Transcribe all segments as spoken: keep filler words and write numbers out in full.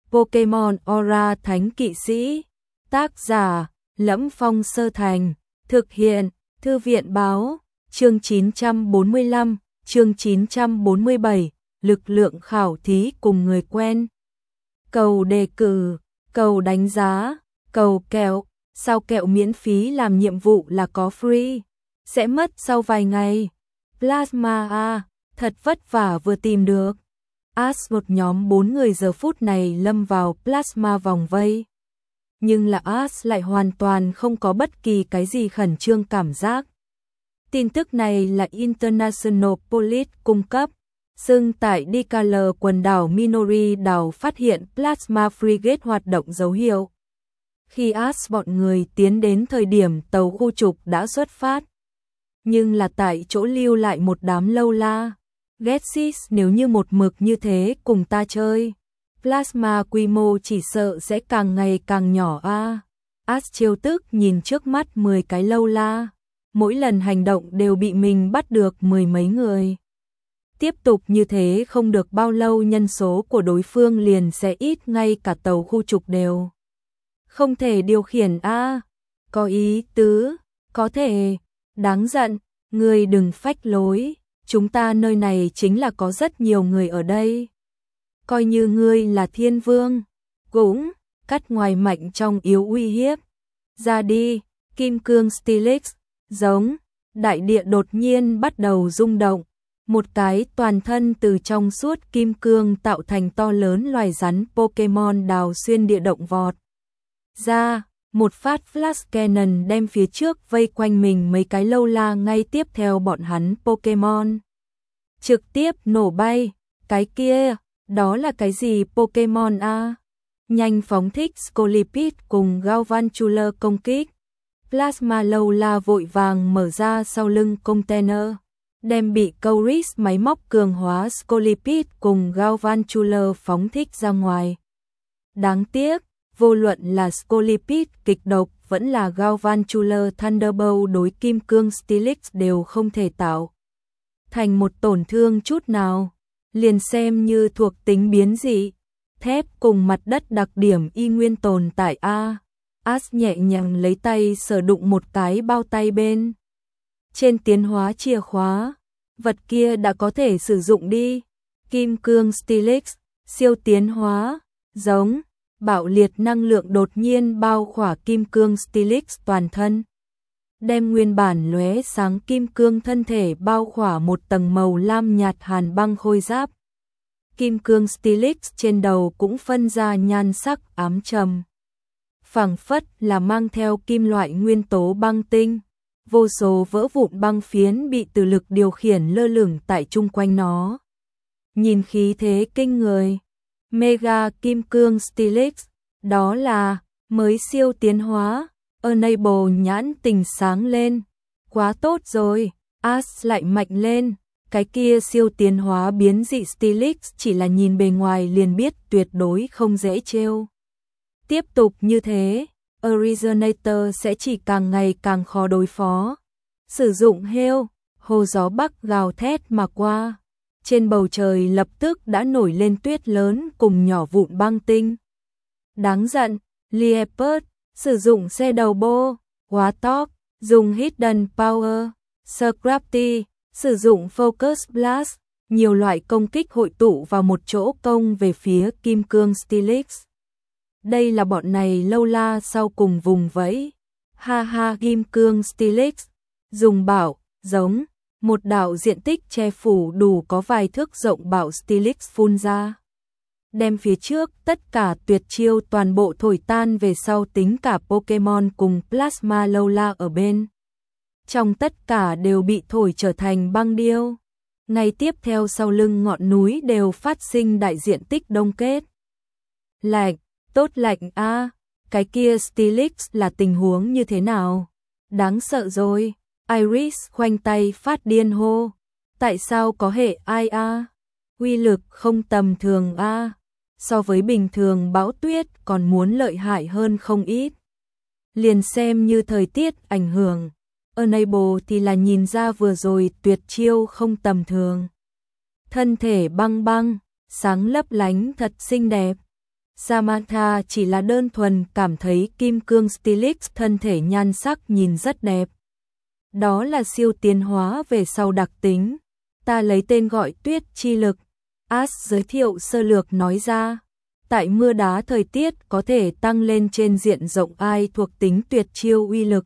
Pokemon Aura Thánh Kỵ Sĩ. Tác giả: Lẫm Phong Sơ Thành. Thực hiện: Thư viện báo. Chương chín trăm bốn mươi lăm, chương chín trăm bốn mươi bảy, lực lượng khảo thí cùng người quen. Cầu đề cử, cầu đánh giá, cầu kẹo, sao kẹo miễn phí làm nhiệm vụ là có free, sẽ mất sau vài ngày. Plasma A, thật vất vả vừa tìm được. As một nhóm bốn người giờ phút này lâm vào plasma vòng vây. Nhưng là As lại hoàn toàn không có bất kỳ cái gì khẩn trương cảm giác. Tin tức này là International Police cung cấp. Xưng tại Dicalor quần đảo Minori đảo phát hiện Plasma Frigate hoạt động dấu hiệu. Khi As bọn người tiến đến thời điểm tàu khu trục đã xuất phát. Nhưng là tại chỗ lưu lại một đám lâu la. Getsis nếu như một mực như thế cùng ta chơi. Plasma quy mô chỉ sợ sẽ càng ngày càng nhỏ a. À. As chiêu tức nhìn trước mắt mười cái lâu la. Mỗi lần hành động đều bị mình bắt được mười mấy người. Tiếp tục như thế không được bao lâu nhân số của đối phương liền sẽ ít, ngay cả tàu khu trục đều không thể điều khiển a. À. Có ý tứ, có thể, đáng giận, ngươi đừng phách lối, chúng ta nơi này chính là có rất nhiều người ở đây. Coi như ngươi là thiên vương, cũng cắt ngoài mạnh trong yếu uy hiếp. Ra đi, kim cương Steelix, giống, đại địa đột nhiên bắt đầu rung động. Một cái toàn thân từ trong suốt kim cương tạo thành to lớn loài rắn Pokemon đào xuyên địa động vọt ra, một phát flash cannon đem phía trước vây quanh mình mấy cái lâu la ngay tiếp theo bọn hắn Pokemon. Trực tiếp nổ bay, cái kia, đó là cái gì Pokemon a? Nhanh phóng thích Scolipede cùng Galvantula công kích. Plasma lâu la vội vàng mở ra sau lưng container, đem bị Couris máy móc cường hóa Scolipede cùng Galvantula phóng thích ra ngoài. Đáng tiếc, vô luận là Scolipede kịch độc vẫn là Galvantula Thunderbolt đối kim cương Steelix đều không thể tạo thành một tổn thương chút nào. Liền xem như thuộc tính biến dị, thép cùng mặt đất đặc điểm y nguyên tồn tại a. As nhẹ nhàng lấy tay sờ đụng một cái bao tay bên trên tiến hóa chìa khóa, vật kia đã có thể sử dụng đi. Kim cương Steelix, siêu tiến hóa, giống, bạo liệt năng lượng đột nhiên bao khỏa kim cương Steelix toàn thân. Đem nguyên bản lóe sáng kim cương thân thể bao khỏa một tầng màu lam nhạt hàn băng khôi giáp. Kim cương Steelix trên đầu cũng phân ra nhan sắc ám trầm. Phảng phất là mang theo kim loại nguyên tố băng tinh. Vô số vỡ vụn băng phiến bị từ lực điều khiển lơ lửng tại chung quanh nó. Nhìn khí thế kinh người. Mega kim cương Steelix, đó là mới siêu tiến hóa. Enable nhãn tình sáng lên. Quá tốt rồi, As lại mạnh lên. Cái kia siêu tiến hóa biến dị Steelix chỉ là nhìn bề ngoài liền biết tuyệt đối không dễ trêu. Tiếp tục như thế, Originator sẽ chỉ càng ngày càng khó đối phó. Sử dụng heo, hồ gió bắc gào thét mà qua. Trên bầu trời lập tức đã nổi lên tuyết lớn cùng nhỏ vụn băng tinh. Đáng giận, Liepard, sử dụng xe đầu bô, Warthog, dùng Hidden Power, Scrafty, sử dụng Focus Blast, nhiều loại công kích hội tụ vào một chỗ công về phía kim cương Steelix. Đây là bọn này lâu la sau cùng vùng vẫy. Ha ha, kim cương Steelix, dùng bảo, giống, một đạo diện tích che phủ đủ có vài thước rộng bảo Steelix phun ra. Đem phía trước tất cả tuyệt chiêu toàn bộ thổi tan về sau, tính cả Pokemon cùng Plasma lâu la ở bên trong tất cả đều bị thổi trở thành băng điêu. Ngay tiếp theo sau lưng ngọn núi đều phát sinh đại diện tích đông kết. Lạnh, tốt lạnh a, à, cái kia Steelix là tình huống như thế nào? Đáng sợ rồi. Iris khoanh tay phát điên hô. Tại sao có hệ ai a? À? Uy lực không tầm thường a. À? So với bình thường bão tuyết còn muốn lợi hại hơn không ít. Liền xem như thời tiết ảnh hưởng. Enable thì là nhìn ra vừa rồi tuyệt chiêu không tầm thường. Thân thể băng băng, sáng lấp lánh thật xinh đẹp. Samantha chỉ là đơn thuần cảm thấy kim cương Steelix thân thể nhan sắc nhìn rất đẹp. Đó là siêu tiến hóa về sau đặc tính. Ta lấy tên gọi tuyết chi lực. Ash giới thiệu sơ lược nói ra. Tại mưa đá thời tiết có thể tăng lên trên diện rộng ai thuộc tính tuyệt chiêu uy lực.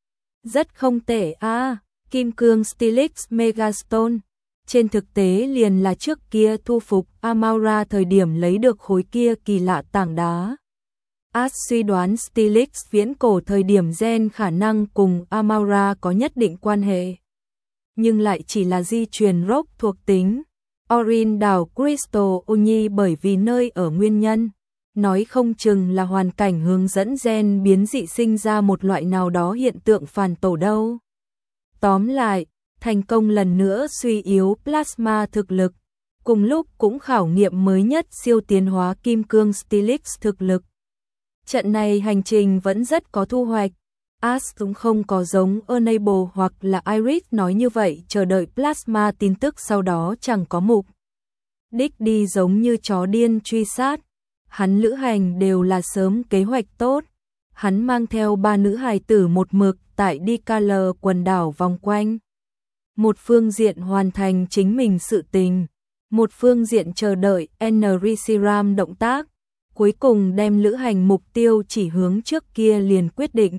Rất không tệ a à, kim cương Steelix Megastone. Trên thực tế liền là trước kia thu phục Amaura thời điểm lấy được khối kia kỳ lạ tảng đá. Ash suy đoán Steelix viễn cổ thời điểm gen khả năng cùng Amaura có nhất định quan hệ. Nhưng lại chỉ là di truyền rock thuộc tính. Orin đào Crystal Uni bởi vì nơi ở nguyên nhân. Nói không chừng là hoàn cảnh hướng dẫn gen biến dị sinh ra một loại nào đó hiện tượng phản tổ đâu. Tóm lại, thành công lần nữa suy yếu plasma thực lực. Cùng lúc cũng khảo nghiệm mới nhất siêu tiến hóa kim cương Steelix thực lực. Trận này hành trình vẫn rất có thu hoạch. Ash cũng không có giống Enable hoặc là Iris nói như vậy chờ đợi plasma tin tức sau đó chẳng có mục đích đi giống như chó điên truy sát. Hắn lữ hành đều là sớm kế hoạch tốt. Hắn mang theo ba nữ hài tử một mực tại Dikaler quần đảo vòng quanh. Một phương diện hoàn thành chính mình sự tình. Một phương diện chờ đợi Enrisiram động tác. Cuối cùng đem lữ hành mục tiêu chỉ hướng trước kia liền quyết định.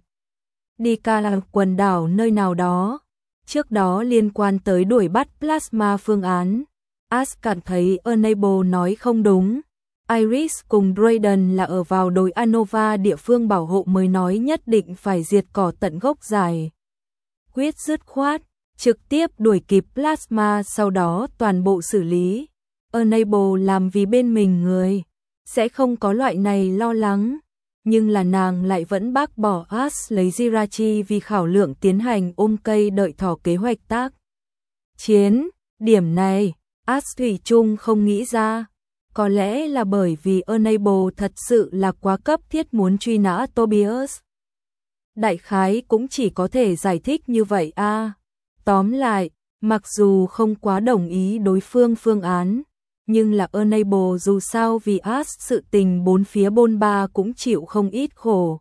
Dikaler quần đảo nơi nào đó. Trước đó liên quan tới đuổi bắt plasma phương án. Ash cảm thấy Enable nói không đúng. Iris cùng Drayden là ở vào đồi Anova địa phương bảo hộ mới nói nhất định phải diệt cỏ tận gốc dài. Quyết dứt khoát, trực tiếp đuổi kịp plasma sau đó toàn bộ xử lý. Enable làm vì bên mình người, sẽ không có loại này lo lắng. Nhưng là nàng lại vẫn bác bỏ Ash lấy Jirachi vì khảo lượng tiến hành ôm cây đợi thỏ kế hoạch tác chiến. Điểm này, Ash thủy chung không nghĩ ra. Có lẽ là bởi vì Enable thật sự là quá cấp thiết muốn truy nã Tobias. Đại khái cũng chỉ có thể giải thích như vậy a. À. Tóm lại, mặc dù không quá đồng ý đối phương phương án, nhưng là Enable dù sao vì Ash sự tình bốn phía bôn ba cũng chịu không ít khổ.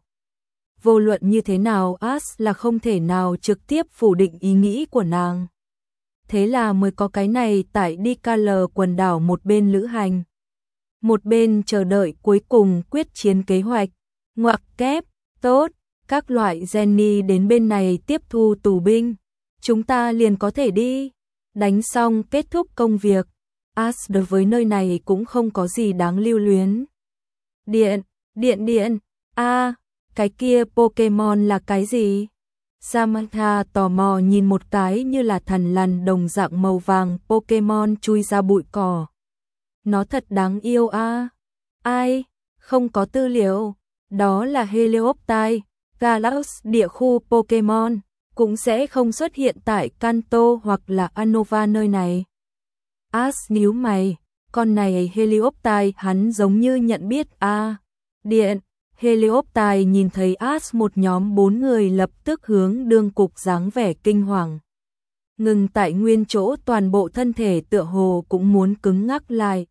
Vô luận như thế nào Ash là không thể nào trực tiếp phủ định ý nghĩ của nàng. Thế là mới có cái này tại Dikaler quần đảo một bên lữ hành. Một bên chờ đợi cuối cùng quyết chiến kế hoạch. Ngoặc kép, tốt, các loại Jenny đến bên này tiếp thu tù binh. Chúng ta liền có thể đi. Đánh xong kết thúc công việc. Ash đối với nơi này cũng không có gì đáng lưu luyến. Điện, điện điện, a à, cái kia Pokemon là cái gì? Samantha tò mò nhìn một cái như là thần lằn đồng dạng màu vàng Pokemon chui ra bụi cỏ. Nó thật đáng yêu a. À. Ai? Không có tư liệu. Đó là Helioptile, Galax địa khu Pokemon, cũng sẽ không xuất hiện tại Kanto hoặc là Anova nơi này. Ash nhíu mày, con này Helioptile hắn giống như nhận biết a. À. Điện, Helioptile nhìn thấy Ash một nhóm bốn người lập tức hướng đương cục dáng vẻ kinh hoàng. Ngừng tại nguyên chỗ toàn bộ thân thể tựa hồ cũng muốn cứng ngắc lại.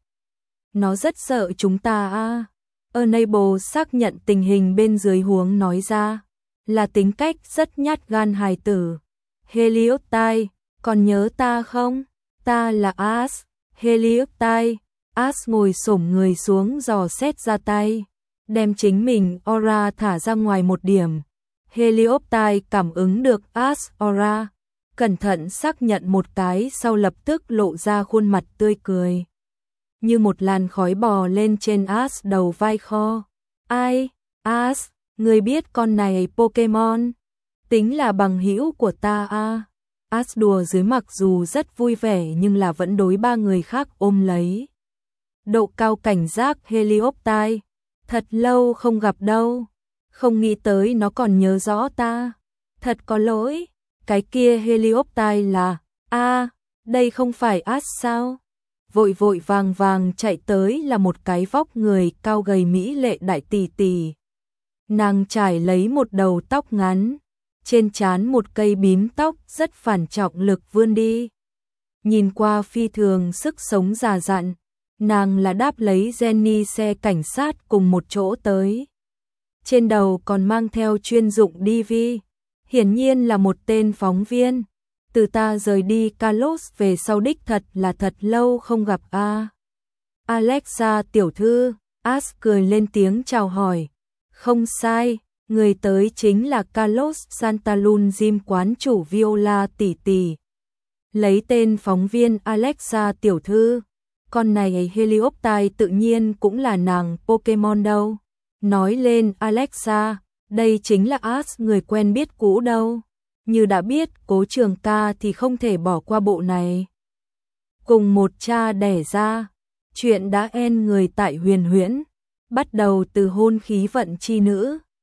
Nó rất sợ chúng ta a. À. Enable xác nhận tình hình bên dưới huống nói ra. Là tính cách rất nhát gan hài tử. Helioptile, còn nhớ ta không? Ta là Ash. Helioptile. Ash ngồi xổm người xuống dò xét ra tay. Đem chính mình aura thả ra ngoài một điểm. Helioptile cảm ứng được Ash aura. Cẩn thận xác nhận một cái sau lập tức lộ ra khuôn mặt tươi cười. Như một làn khói bò lên trên Ash đầu vai kho. Ai? Ash, người biết con này Pokemon? Tính là bằng hữu của ta a. À. Ash đùa dưới mặc dù rất vui vẻ nhưng là vẫn đối ba người khác ôm lấy. Độ cao cảnh giác Helioptile. Thật lâu không gặp đâu. Không nghĩ tới nó còn nhớ rõ ta. Thật có lỗi. Cái kia Helioptile là, a, à, đây không phải Ash sao? Vội vội vàng vàng chạy tới là một cái vóc người cao gầy mỹ lệ đại tỷ tỷ. Nàng trải lấy một đầu tóc ngắn, trên trán một cây bím tóc rất phản trọng lực vươn đi. Nhìn qua phi thường sức sống già dặn, nàng là đáp lấy Jenny xe cảnh sát cùng một chỗ tới. Trên đầu còn mang theo chuyên dụng đê vê, hiển nhiên là một tên phóng viên. Từ ta rời đi Carlos về sau đích thật là thật lâu không gặp a. À. Alexa tiểu thư, Ash cười lên tiếng chào hỏi. Không sai, người tới chính là Carlos Santalun Gym quán chủ Viola tỷ tỷ. Lấy tên phóng viên Alexa tiểu thư, con này Helioptile tự nhiên cũng là nàng Pokemon đâu. Nói lên Alexa, đây chính là Ash người quen biết cũ đâu. Như đã biết Cố Trường Ca thì không thể bỏ qua bộ này. Cùng một cha đẻ ra, chuyện đã en người tại Huyền Huyễn, bắt đầu từ hôn khí vận chi nữ,